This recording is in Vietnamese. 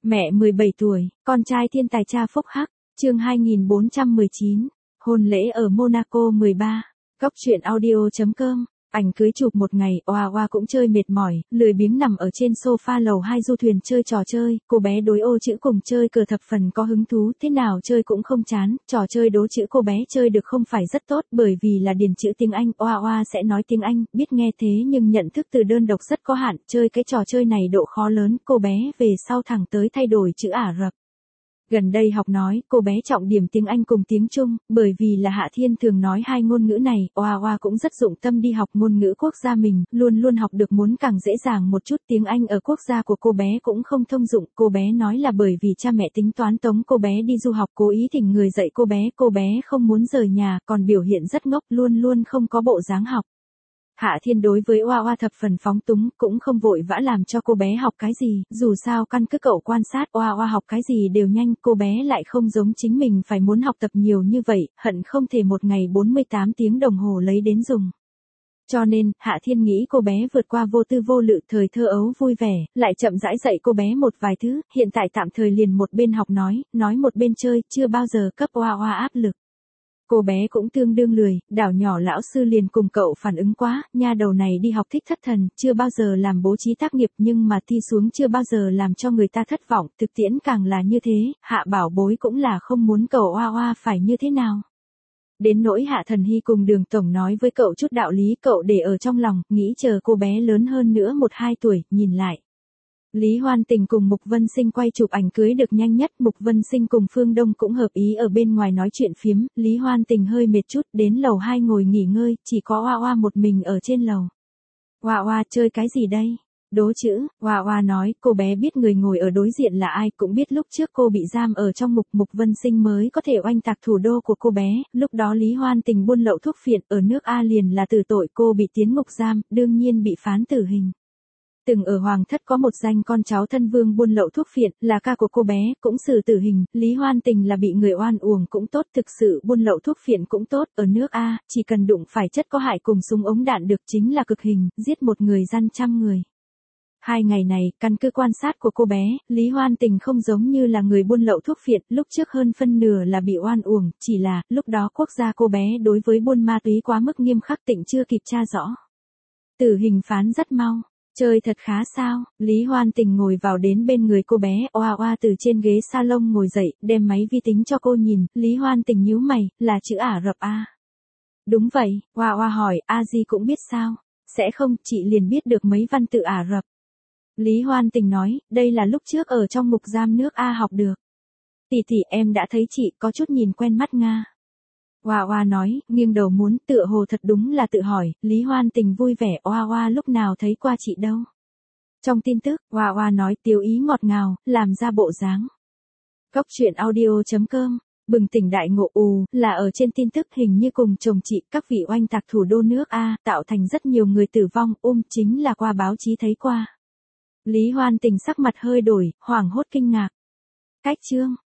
Mẹ 17 tuổi, con trai thiên tài cha phúc hắc, chương 2419, hôn lễ ở Monaco 13, góc truyện audio.com. Ảnh cưới chụp một ngày, Oa Oa cũng chơi mệt mỏi, lười biếng nằm ở trên sofa lầu 2 du thuyền chơi trò chơi, cô bé đối ô chữ cùng chơi cờ thập phần có hứng thú, thế nào chơi cũng không chán, trò chơi đố chữ cô bé chơi được không phải rất tốt bởi vì là điền chữ tiếng Anh, Oa Oa sẽ nói tiếng Anh, biết nghe thế nhưng nhận thức từ đơn độc rất có hạn, chơi cái trò chơi này độ khó lớn, cô bé về sau thẳng tới thay đổi chữ Ả Rập. Gần đây học nói, cô bé trọng điểm tiếng Anh cùng tiếng Trung, bởi vì là Hạ Thiên thường nói hai ngôn ngữ này, Oa Oa cũng rất dụng tâm đi học ngôn ngữ quốc gia mình, luôn luôn học được muốn càng dễ dàng một chút. Tiếng Anh ở quốc gia của cô bé cũng không thông dụng, cô bé nói là bởi vì cha mẹ tính toán tống cô bé đi du học, cố ý thỉnh người dạy cô bé không muốn rời nhà, còn biểu hiện rất ngốc, luôn luôn không có bộ dáng học. Hạ Thiên đối với Oa Oa thập phần phóng túng, cũng không vội vã làm cho cô bé học cái gì, dù sao căn cứ cậu quan sát Oa Oa học cái gì đều nhanh, cô bé lại không giống chính mình phải muốn học tập nhiều như vậy, hận không thể một ngày 48 tiếng đồng hồ lấy đến dùng. Cho nên, Hạ Thiên nghĩ cô bé vượt qua vô tư vô lự thời thơ ấu vui vẻ, lại chậm rãi dạy cô bé một vài thứ, hiện tại tạm thời liền một bên học nói một bên chơi, chưa bao giờ cấp Oa Oa áp lực. Cô bé cũng tương đương lười, đảo nhỏ lão sư liền cùng cậu phản ứng quá, nha đầu này đi học thích thất thần, chưa bao giờ làm bố trí tác nghiệp nhưng mà thi xuống chưa bao giờ làm cho người ta thất vọng, thực tiễn càng là như thế, Hạ bảo bối cũng là không muốn cậu Oa Oa phải như thế nào. Đến nỗi Hạ Thần Hy cùng Đường Tổng nói với cậu chút đạo lý cậu để ở trong lòng, nghĩ chờ cô bé lớn hơn nữa 1-2 tuổi, nhìn lại. Lý Hoan Tình cùng Mục Vân Sinh quay chụp ảnh cưới được nhanh nhất, Mục Vân Sinh cùng Phương Đông cũng hợp ý ở bên ngoài nói chuyện phiếm, Lý Hoan Tình hơi mệt chút, đến lầu 2 ngồi nghỉ ngơi, chỉ có Oa Oa một mình ở trên lầu. Oa Oa chơi cái gì đây? Đố chữ, Oa Oa nói, cô bé biết người ngồi ở đối diện là ai, cũng biết lúc trước cô bị giam ở trong Mục Vân Sinh mới có thể oanh tạc thủ đô của cô bé, lúc đó Lý Hoan Tình buôn lậu thuốc phiện ở nước A liền là tử tội, cô bị tiến ngục giam, đương nhiên bị phán tử hình. Từng ở Hoàng Thất có một danh con cháu thân vương buôn lậu thuốc phiện, là ca của cô bé, cũng xử tử hình, Lý Hoan Tình là bị người oan uổng cũng tốt, thực sự buôn lậu thuốc phiện cũng tốt, ở nước A, chỉ cần đụng phải chất có hại cùng súng ống đạn được chính là cực hình, giết một người gian trăm người. 2 ngày này, căn cứ quan sát của cô bé, Lý Hoan Tình không giống như là người buôn lậu thuốc phiện, lúc trước hơn phân nửa là bị oan uổng, chỉ là, lúc đó quốc gia cô bé đối với buôn ma túy quá mức nghiêm khắc Tịnh chưa kịp tra rõ. Tử hình phán rất mau. Chơi thật khá sao, Lý Hoan Tình ngồi vào đến bên người cô bé, Oa Oa từ trên ghế salon ngồi dậy, đem máy vi tính cho cô nhìn, Lý Hoan Tình nhíu mày, là chữ Ả Rập A. Đúng vậy, Oa Oa hỏi, A Di cũng biết sao, sẽ không, chị liền biết được mấy văn tự Ả Rập. Lý Hoan Tình nói, đây là lúc trước ở trong ngục giam nước A học được. Tỷ tỷ em đã thấy chị, có chút nhìn quen mắt Nga. Oa Oa nói, nghiêng đầu muốn, tựa hồ thật đúng là tự hỏi, Lý Hoan Tình vui vẻ, Oa Oa lúc nào thấy qua chị đâu. Trong tin tức, Oa Oa nói tiêu ý ngọt ngào, làm ra bộ dáng. Góc truyện audio.com, bừng tỉnh đại ngộ là ở trên tin tức hình như cùng chồng chị, các vị oanh tạc thủ đô nước A, tạo thành rất nhiều người tử vong, chính là qua báo chí thấy qua. Lý Hoan Tình sắc mặt hơi đổi, hoảng hốt kinh ngạc. Cách chương.